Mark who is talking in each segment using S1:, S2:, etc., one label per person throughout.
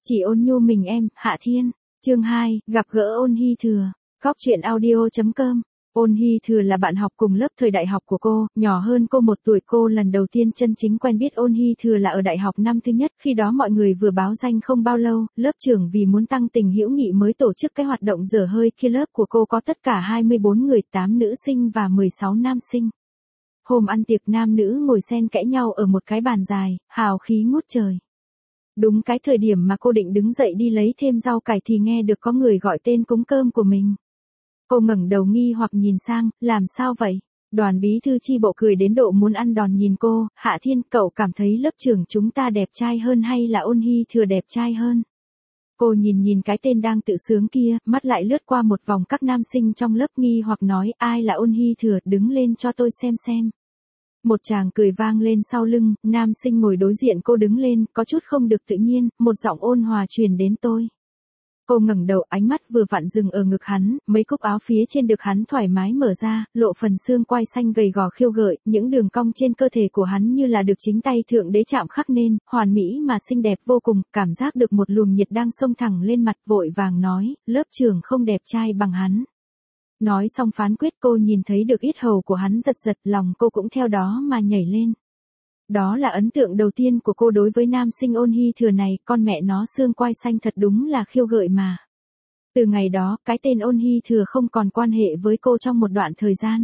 S1: Chỉ ôn nhu mình em, Hạ Thiên. Chương 2, gặp gỡ Ôn Hy Thừa. Góc chuyện audio.com. Ôn Hy Thừa là bạn học cùng lớp thời đại học của cô, nhỏ hơn cô 1 tuổi. Cô lần đầu tiên chân chính quen biết Ôn Hy Thừa là ở đại học năm thứ nhất, khi đó mọi người vừa báo danh không bao lâu, lớp trưởng vì muốn tăng tình hữu nghị mới tổ chức cái hoạt động dở hơi kia. Lớp của cô có tất cả 24 người, 8 nữ sinh và 16 nam sinh. Hôm ăn tiệc, nam nữ ngồi xen kẽ nhau ở một cái bàn dài, hào khí ngút trời. Đúng cái thời điểm mà cô định đứng dậy đi lấy thêm rau cải thì nghe được có người gọi tên cúng cơm của mình. Cô ngẩng đầu nghi hoặc nhìn sang, làm sao vậy? Đoàn bí thư chi bộ cười đến độ muốn ăn đòn nhìn cô. Hạ Thiên, cậu cảm thấy lớp trưởng chúng ta đẹp trai hơn hay là Ôn Hy Thừa đẹp trai hơn? Cô nhìn cái tên đang tự sướng kia, mắt lại lướt qua một vòng các nam sinh trong lớp nghi hoặc nói, ai là Ôn Hy Thừa, đứng lên cho tôi xem. Một tràng cười vang lên sau lưng, nam sinh ngồi đối diện cô đứng lên, có chút không được tự nhiên, một giọng ôn hòa truyền đến tôi. Cô ngẩng đầu, ánh mắt vừa vặn dừng ở ngực hắn, mấy cúc áo phía trên được hắn thoải mái mở ra, lộ phần xương quai xanh gầy gò khiêu gợi, những đường cong trên cơ thể của hắn như là được chính tay thượng đế chạm khắc nên, hoàn mỹ mà xinh đẹp vô cùng, cảm giác được một luồng nhiệt đang xông thẳng lên mặt, vội vàng nói, lớp trưởng không đẹp trai bằng hắn. Nói xong phán quyết, cô nhìn thấy được yết hầu của hắn giật, lòng cô cũng theo đó mà nhảy lên. Đó là ấn tượng đầu tiên của cô đối với nam sinh Ôn Hy Thừa này, con mẹ nó xương quai xanh thật đúng là khiêu gợi mà. Từ ngày đó, cái tên Ôn Hy Thừa không còn quan hệ với cô trong một đoạn thời gian.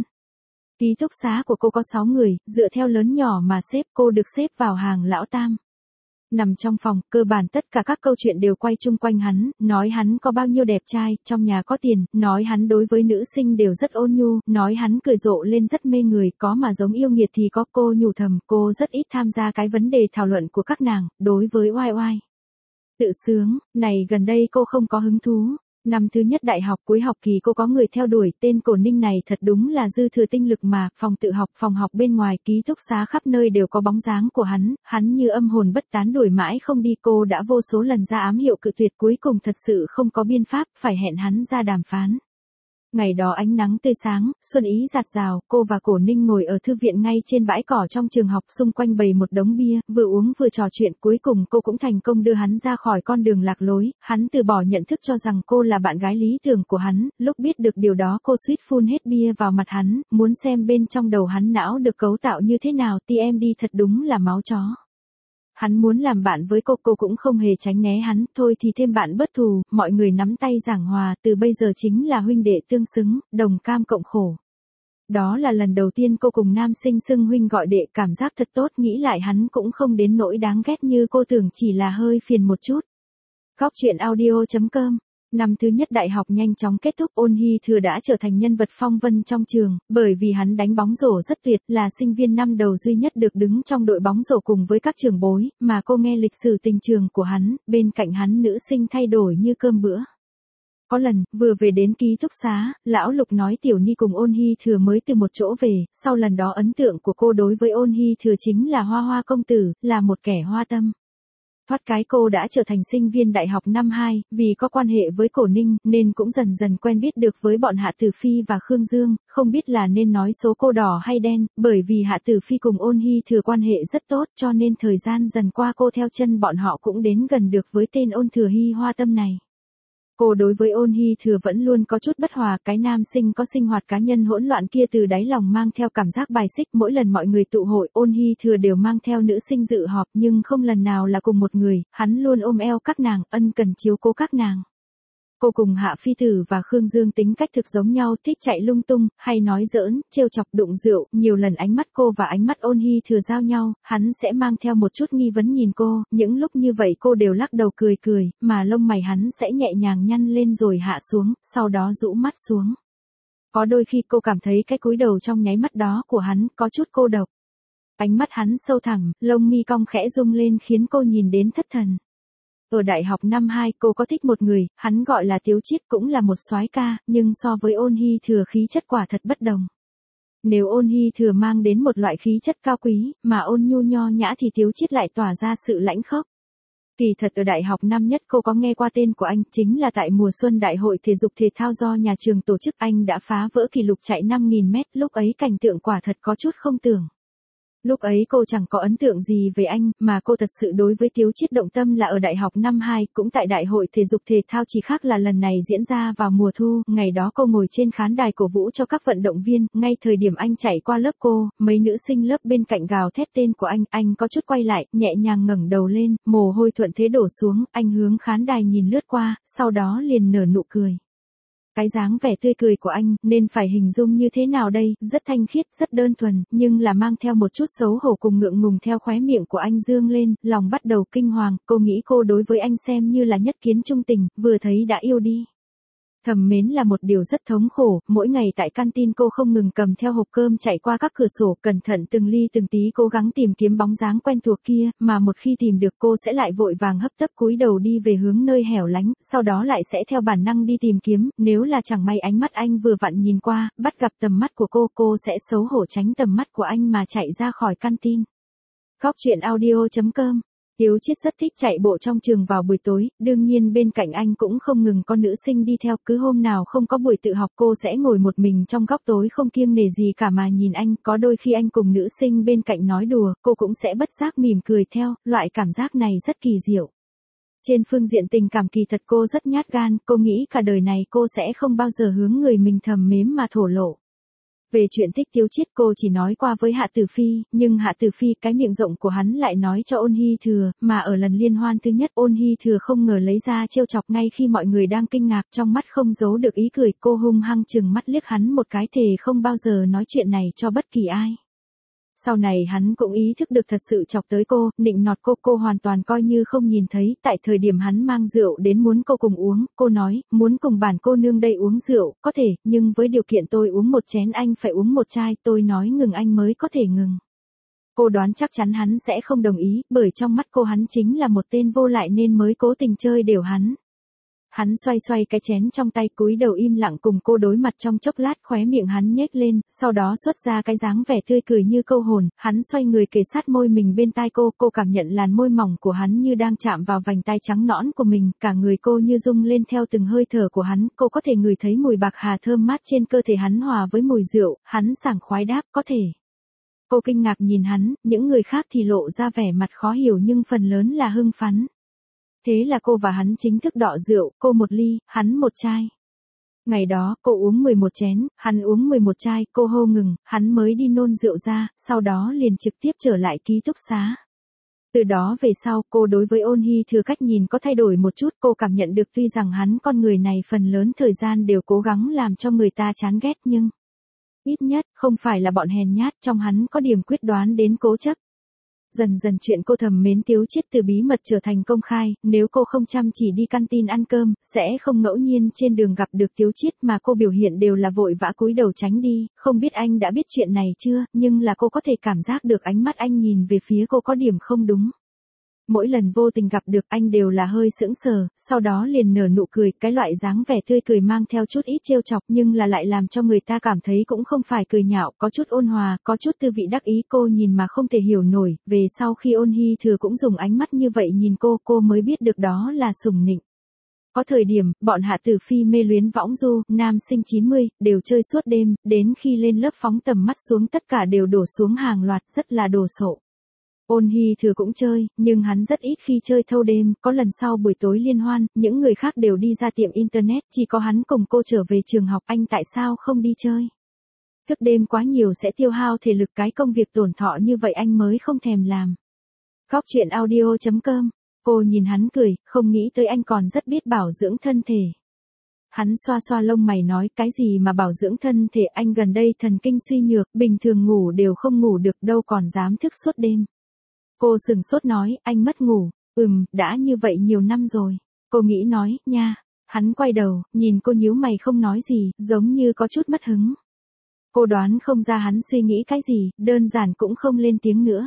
S1: Ký túc xá của cô có 6 người, dựa theo lớn nhỏ mà xếp, cô được xếp vào hàng lão tam. Nằm trong phòng, cơ bản tất cả các câu chuyện đều quay chung quanh hắn, nói hắn có bao nhiêu đẹp trai, trong nhà có tiền, nói hắn đối với nữ sinh đều rất ôn nhu, nói hắn cười rộ lên rất mê người, có mà giống yêu nghiệt thì có. Cô nhủ thầm, cô rất ít tham gia cái vấn đề thảo luận của các nàng, đối với oai oai tự sướng, này gần đây cô không có hứng thú. Năm thứ nhất đại học cuối học kỳ cô có người theo đuổi, tên Cổ Ninh này thật đúng là dư thừa tinh lực mà, phòng tự học, phòng học bên ngoài, ký túc xá khắp nơi đều có bóng dáng của hắn như âm hồn bất tán đuổi mãi không đi. Cô đã vô số lần ra ám hiệu cự tuyệt, cuối cùng thật sự không có biện pháp, phải hẹn hắn ra đàm phán. Ngày đó ánh nắng tươi sáng, xuân ý rạt rào, cô và Cổ Ninh ngồi ở thư viện ngay trên bãi cỏ trong trường học, xung quanh bày một đống bia, vừa uống vừa trò chuyện. Cuối cùng cô cũng thành công đưa hắn ra khỏi con đường lạc lối, hắn từ bỏ nhận thức cho rằng cô là bạn gái lý tưởng của hắn. Lúc biết được điều đó cô suýt phun hết bia vào mặt hắn, muốn xem bên trong đầu hắn não được cấu tạo như thế nào. TMD, thật đúng là máu chó. Hắn muốn làm bạn với cô cũng không hề tránh né hắn, thôi thì thêm bạn bất thù, mọi người nắm tay giảng hòa, từ bây giờ chính là huynh đệ tương xứng, đồng cam cộng khổ. Đó là lần đầu tiên cô cùng nam sinh xưng huynh gọi đệ, cảm giác thật tốt, nghĩ lại hắn cũng không đến nỗi đáng ghét như cô tưởng, chỉ là hơi phiền một chút. Góc chuyện audio.com. Năm thứ nhất đại học nhanh chóng kết thúc, Ôn Hy Thừa đã trở thành nhân vật phong vân trong trường, bởi vì hắn đánh bóng rổ rất tuyệt, là sinh viên năm đầu duy nhất được đứng trong đội bóng rổ cùng với các trưởng bối, mà cô nghe lịch sử tình trường của hắn, bên cạnh hắn nữ sinh thay đổi như cơm bữa. Có lần, vừa về đến ký túc xá, lão Lục nói Tiểu Ni cùng Ôn Hy Thừa mới từ một chỗ về, sau lần đó ấn tượng của cô đối với Ôn Hy Thừa chính là hoa công tử, là một kẻ hoa tâm. Thoát cái cô đã trở thành sinh viên đại học năm 2, vì có quan hệ với Cổ Ninh, nên cũng dần dần quen biết được với bọn Hạ Tử Phi và Khương Dương, không biết là nên nói số cô đỏ hay đen, bởi vì Hạ Tử Phi cùng Ôn Hy Thừa quan hệ rất tốt, cho nên thời gian dần qua cô theo chân bọn họ cũng đến gần được với tên Ôn Thừa Hy hoa tâm này. Cô đối với Ôn Hy Thừa vẫn luôn có chút bất hòa, cái nam sinh có sinh hoạt cá nhân hỗn loạn kia từ đáy lòng mang theo cảm giác bài xích. Mỗi lần mọi người tụ hội, Ôn Hy Thừa đều mang theo nữ sinh dự họp, nhưng không lần nào là cùng một người, hắn luôn ôm eo các nàng, ân cần chiếu cố các nàng. Cô cùng Hạ Phi Tử và Khương Dương tính cách thực giống nhau, thích chạy lung tung, hay nói giỡn, trêu chọc, đụng rượu. Nhiều lần ánh mắt cô và ánh mắt Ôn Hy Thừa giao nhau, hắn sẽ mang theo một chút nghi vấn nhìn cô, những lúc như vậy cô đều lắc đầu cười, mà lông mày hắn sẽ nhẹ nhàng nhăn lên rồi hạ xuống, sau đó rũ mắt xuống. Có đôi khi cô cảm thấy cái cúi đầu trong nháy mắt đó của hắn có chút cô độc. Ánh mắt hắn sâu thẳm, lông mi cong khẽ rung lên khiến cô nhìn đến thất thần. Ở đại học năm 2 cô có thích một người, hắn gọi là Tiếu Chiết, cũng là một soái ca, nhưng so với Ôn Hy Thừa khí chất quả thật bất đồng. Nếu Ôn Hy Thừa mang đến một loại khí chất cao quý, mà ôn nhu nho nhã thì Tiếu Chiết lại tỏa ra sự lãnh khốc. Kỳ thật ở đại học năm nhất cô có nghe qua tên của anh, chính là tại mùa xuân đại hội thể dục thể thao do nhà trường tổ chức, anh đã phá vỡ kỷ lục chạy 5.000 mét, lúc ấy cảnh tượng quả thật có chút không tưởng. Lúc ấy cô chẳng có ấn tượng gì về anh, mà cô thật sự đối với Tiếu Chiết động tâm là ở đại học năm 2, cũng tại đại hội thể dục thể thao, chỉ khác là lần này diễn ra vào mùa thu, ngày đó cô ngồi trên khán đài cổ vũ cho các vận động viên, ngay thời điểm anh chạy qua lớp cô, mấy nữ sinh lớp bên cạnh gào thét tên của anh có chút quay lại, nhẹ nhàng ngẩng đầu lên, mồ hôi thuận thế đổ xuống, anh hướng khán đài nhìn lướt qua, sau đó liền nở nụ cười. Cái dáng vẻ tươi cười của anh, nên phải hình dung như thế nào đây, rất thanh khiết, rất đơn thuần, nhưng là mang theo một chút xấu hổ cùng ngượng ngùng theo khóe miệng của anh dương lên, lòng bắt đầu kinh hoàng, cô nghĩ cô đối với anh xem như là nhất kiến trung tình, vừa thấy đã yêu đi. Thầm mến là một điều rất thống khổ, mỗi ngày tại canteen cô không ngừng cầm theo hộp cơm chạy qua các cửa sổ, cẩn thận từng ly từng tí cố gắng tìm kiếm bóng dáng quen thuộc kia, mà một khi tìm được cô sẽ lại vội vàng hấp tấp cúi đầu đi về hướng nơi hẻo lánh, sau đó lại sẽ theo bản năng đi tìm kiếm, nếu là chẳng may ánh mắt anh vừa vặn nhìn qua, bắt gặp tầm mắt của cô sẽ xấu hổ tránh tầm mắt của anh mà chạy ra khỏi canteen. Góc truyện audio.com. Tiếu Chiết rất thích chạy bộ trong trường vào buổi tối, đương nhiên bên cạnh anh cũng không ngừng có nữ sinh đi theo, cứ hôm nào không có buổi tự học cô sẽ ngồi một mình trong góc tối không kiêng nể gì cả mà nhìn anh, có đôi khi anh cùng nữ sinh bên cạnh nói đùa, cô cũng sẽ bất giác mỉm cười theo, loại cảm giác này rất kỳ diệu. Trên phương diện tình cảm kỳ thật cô rất nhát gan, cô nghĩ cả đời này cô sẽ không bao giờ hướng người mình thầm mến mà thổ lộ. Về chuyện thích Tiếu Chiết cô chỉ nói qua với Hạ Tử Phi, nhưng Hạ Tử Phi cái miệng rộng của hắn lại nói cho Ôn Hy Thừa, mà ở lần liên hoan thứ nhất Ôn Hy Thừa không ngờ lấy ra trêu chọc ngay khi mọi người đang kinh ngạc, trong mắt không giấu được ý cười, cô hung hăng chừng mắt liếc hắn một cái, thề không bao giờ nói chuyện này cho bất kỳ ai. Sau này hắn cũng ý thức được thật sự chọc tới cô, nịnh nọt cô hoàn toàn coi như không nhìn thấy, tại thời điểm hắn mang rượu đến muốn cô cùng uống, cô nói, muốn cùng bản cô nương đây uống rượu, có thể, nhưng với điều kiện tôi uống một chén anh phải uống một chai, tôi nói ngừng anh mới có thể ngừng. Cô đoán chắc chắn hắn sẽ không đồng ý, bởi trong mắt cô hắn chính là một tên vô lại nên mới cố tình chơi đều hắn. Hắn xoay cái chén trong tay cúi đầu im lặng cùng cô đối mặt trong chốc lát, khóe miệng hắn nhếch lên, sau đó xuất ra cái dáng vẻ tươi cười như câu hồn, hắn xoay người kề sát môi mình bên tai cô cảm nhận làn môi mỏng của hắn như đang chạm vào vành tai trắng nõn của mình, cả người cô như rung lên theo từng hơi thở của hắn, cô có thể ngửi thấy mùi bạc hà thơm mát trên cơ thể hắn hòa với mùi rượu, hắn sảng khoái đáp, có thể. Cô kinh ngạc nhìn hắn, những người khác thì lộ ra vẻ mặt khó hiểu nhưng phần lớn là hưng phấn. Thế là cô và hắn chính thức đọ rượu, cô một ly, hắn một chai. Ngày đó, cô uống 11 chén, hắn uống 11 chai, cô hô ngừng, hắn mới đi nôn rượu ra, sau đó liền trực tiếp trở lại ký túc xá. Từ đó về sau, cô đối với Ôn Hy Thừa cách nhìn có thay đổi một chút, cô cảm nhận được tuy rằng hắn con người này phần lớn thời gian đều cố gắng làm cho người ta chán ghét nhưng ít nhất, không phải là bọn hèn nhát, trong hắn có điểm quyết đoán đến cố chấp. Dần dần chuyện cô thầm mến Tiếu Chiết từ bí mật trở thành công khai, nếu cô không chăm chỉ đi canteen ăn cơm, sẽ không ngẫu nhiên trên đường gặp được Tiếu Chiết mà cô biểu hiện đều là vội vã cúi đầu tránh đi, không biết anh đã biết chuyện này chưa, nhưng là cô có thể cảm giác được ánh mắt anh nhìn về phía cô có điểm không đúng. Mỗi lần vô tình gặp được anh đều là hơi sững sờ, sau đó liền nở nụ cười, cái loại dáng vẻ tươi cười mang theo chút ít trêu chọc nhưng là lại làm cho người ta cảm thấy cũng không phải cười nhạo, có chút ôn hòa, có chút tư vị đắc ý, cô nhìn mà không thể hiểu nổi, về sau khi Ôn Hy Thừa cũng dùng ánh mắt như vậy nhìn cô mới biết được đó là sủng nịnh. Có thời điểm, bọn Hạ Tử Phi mê luyến võng du, nam sinh 90, đều chơi suốt đêm, đến khi lên lớp phóng tầm mắt xuống tất cả đều đổ xuống hàng loạt, rất là đồ sộ. Ôn Hy Thừa cũng chơi, nhưng hắn rất ít khi chơi thâu đêm, có lần sau buổi tối liên hoan, những người khác đều đi ra tiệm internet, chỉ có hắn cùng cô trở về trường học, anh tại sao không đi chơi? Thức đêm quá nhiều sẽ tiêu hao thể lực, cái công việc tổn thọ như vậy anh mới không thèm làm. Góc truyện audio.com. Cô nhìn hắn cười, không nghĩ tới anh còn rất biết bảo dưỡng thân thể. Hắn xoa xoa lông mày nói, cái gì mà bảo dưỡng thân thể, anh gần đây thần kinh suy nhược, bình thường ngủ đều không ngủ được đâu còn dám thức suốt đêm. Cô sừng sốt nói, anh mất ngủ, đã như vậy nhiều năm rồi. Cô nghĩ nói, nha. Hắn quay đầu, nhìn cô nhíu mày không nói gì, giống như có chút mất hứng. Cô đoán không ra hắn suy nghĩ cái gì, đơn giản cũng không lên tiếng nữa.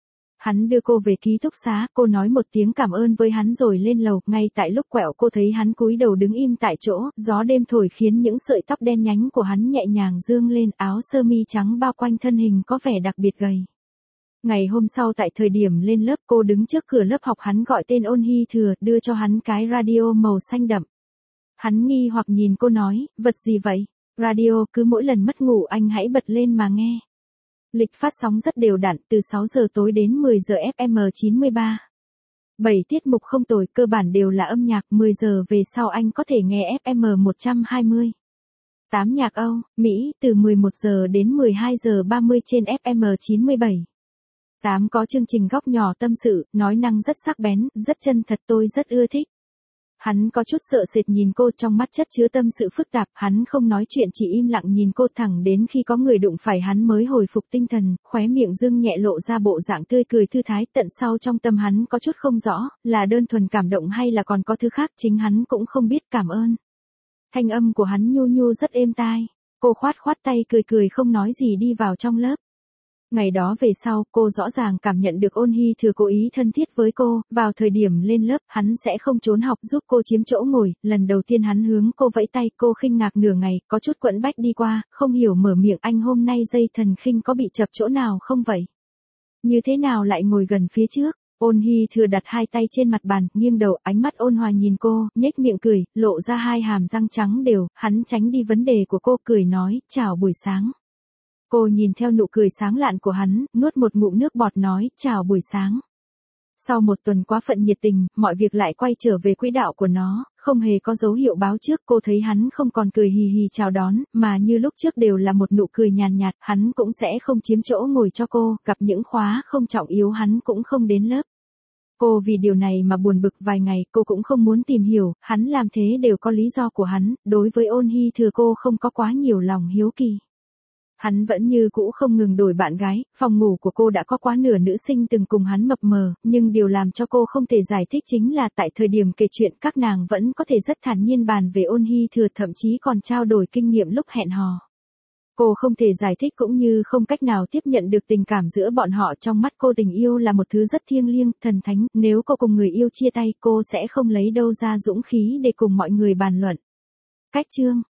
S1: Hắn đưa cô về ký túc xá, cô nói một tiếng cảm ơn với hắn rồi lên lầu, ngay tại lúc quẹo cô thấy hắn cúi đầu đứng im tại chỗ, gió đêm thổi khiến những sợi tóc đen nhánh của hắn nhẹ nhàng dương lên, áo sơ mi trắng bao quanh thân hình có vẻ đặc biệt gầy. Ngày hôm sau tại thời điểm lên lớp cô đứng trước cửa lớp học, hắn gọi tên Ôn Hy Thừa, đưa cho hắn cái radio màu xanh đậm. Hắn nghi hoặc nhìn cô nói, vật gì vậy? Radio, cứ mỗi lần mất ngủ anh hãy bật lên mà nghe. Lịch phát sóng rất đều đặn từ 6 giờ tối đến 10 giờ FM 93. 7 tiết mục không tồi, cơ bản đều là âm nhạc, 10 giờ về sau anh có thể nghe FM 120. 8 nhạc Âu, Mỹ, từ 11 giờ đến 12 giờ 30 trên FM 97. 8 có chương trình góc nhỏ tâm sự, nói năng rất sắc bén, rất chân thật, tôi rất ưa thích. Hắn có chút sợ sệt nhìn cô, trong mắt chất chứa tâm sự phức tạp, hắn không nói chuyện chỉ im lặng nhìn cô thẳng đến khi có người đụng phải hắn mới hồi phục tinh thần, khóe miệng dương nhẹ lộ ra bộ dạng tươi cười thư thái, tận sau trong tâm hắn có chút không rõ, là đơn thuần cảm động hay là còn có thứ khác, chính hắn cũng không biết. Cảm ơn. Thanh âm của hắn nhu nhu rất êm tai. Cô khoát khoát tay cười cười không nói gì đi vào trong lớp. Ngày đó về sau, cô rõ ràng cảm nhận được Ôn Hy Thừa cố ý thân thiết với cô, vào thời điểm lên lớp, hắn sẽ không trốn học giúp cô chiếm chỗ ngồi, lần đầu tiên hắn hướng cô vẫy tay, cô khinh ngạc nửa ngày, có chút quẫn bách đi qua, không hiểu mở miệng, anh hôm nay dây thần khinh có bị chập chỗ nào không vậy? Như thế nào lại ngồi gần phía trước? Ôn Hy Thừa đặt hai tay trên mặt bàn, nghiêng đầu, ánh mắt ôn hòa nhìn cô, nhếch miệng cười, lộ ra hai hàm răng trắng đều, hắn tránh đi vấn đề của cô, cười nói, chào buổi sáng. Cô nhìn theo nụ cười sáng lạn của hắn, nuốt một ngụm nước bọt nói, chào buổi sáng. Sau một tuần quá phận nhiệt tình, mọi việc lại quay trở về quỹ đạo của nó, không hề có dấu hiệu báo trước. Cô thấy hắn không còn cười hì hì chào đón, mà như lúc trước đều là một nụ cười nhàn nhạt, hắn cũng sẽ không chiếm chỗ ngồi cho cô, gặp những khóa không trọng yếu hắn cũng không đến lớp. Cô vì điều này mà buồn bực vài ngày, cô cũng không muốn tìm hiểu, hắn làm thế đều có lý do của hắn, đối với Ôn Hy Thừa cô không có quá nhiều lòng hiếu kỳ. Hắn vẫn như cũ không ngừng đổi bạn gái, phòng ngủ của cô đã có quá nửa nữ sinh từng cùng hắn mập mờ, nhưng điều làm cho cô không thể giải thích chính là tại thời điểm kể chuyện các nàng vẫn có thể rất thản nhiên bàn về Ôn Hy Thừa, thậm chí còn trao đổi kinh nghiệm lúc hẹn hò. Cô không thể giải thích cũng như không cách nào tiếp nhận được tình cảm giữa bọn họ, trong mắt cô tình yêu là một thứ rất thiêng liêng, thần thánh, nếu cô cùng người yêu chia tay cô sẽ không lấy đâu ra dũng khí để cùng mọi người bàn luận. Cách chương